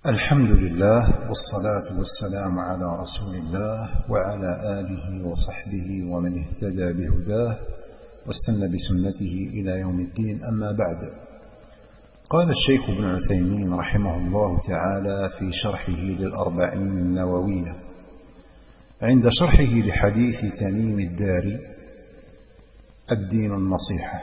الحمد لله والصلاة والسلام على رسول الله وعلى آله وصحبه ومن اهتدى بهداه واستنى بسنته إلى يوم الدين. أما بعد، قال الشيخ ابن عثيمين رحمه الله تعالى في شرحه للأربعين النووية عند شرحه لحديث تميم الداري: الدين النصيحة.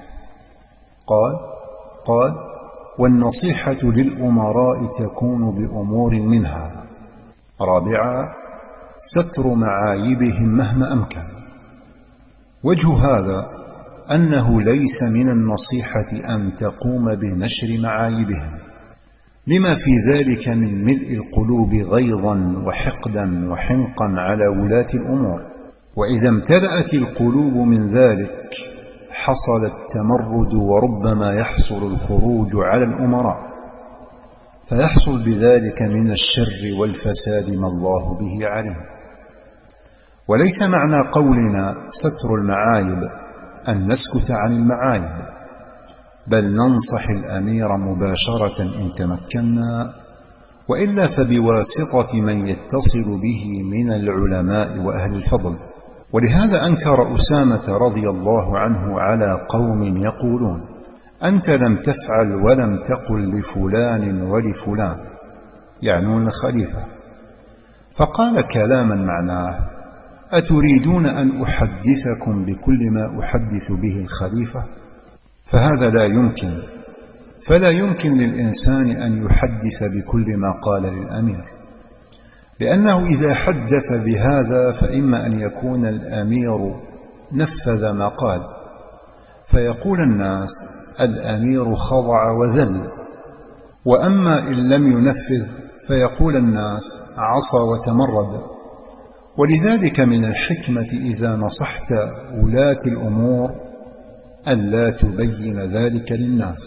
قال: والنصيحة للأمراء تكون بأمور منها: رابعا، ستر معايبهم مهما أمكن. وجه هذا أنه ليس من النصيحة أن تقوم بنشر معايبهم، لما في ذلك من ملء القلوب غيظا وحقدا وحنقا على ولاة الأمور، وإذا امتلأت القلوب من ذلك حصل التمرد، وربما يحصل الخروج على الأمراء، فيحصل بذلك من الشر والفساد ما الله به عليه. وليس معنى قولنا ستر المعايب أن نسكت عن المعايب، بل ننصح الأمير مباشرة إن تمكنا، وإلا فبواسطة من يتصل به من العلماء وأهل الفضل. ولهذا أنكر أسامة رضي الله عنه على قوم يقولون: أنت لم تفعل ولم تقل لفلان ولفلان، يعنون الخليفة، فقال كلاما معناه: أتريدون أن أحدثكم بكل ما أحدث به الخليفة؟ فهذا لا يمكن، فلا يمكن للإنسان أن يحدث بكل ما قال للأمير، لأنه إذا حدث بهذا فإما أن يكون الأمير نفذ ما قال، فيقول الناس: الأمير خضع وذل، وأما إن لم ينفذ فيقول الناس: عصى وتمرد. ولذلك من الحكمة إذا نصحت ولاة الأمور ألا تبين ذلك للناس،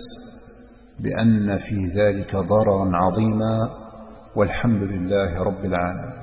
لأن في ذلك ضررا عظيما، والحمد لله رب العالمين.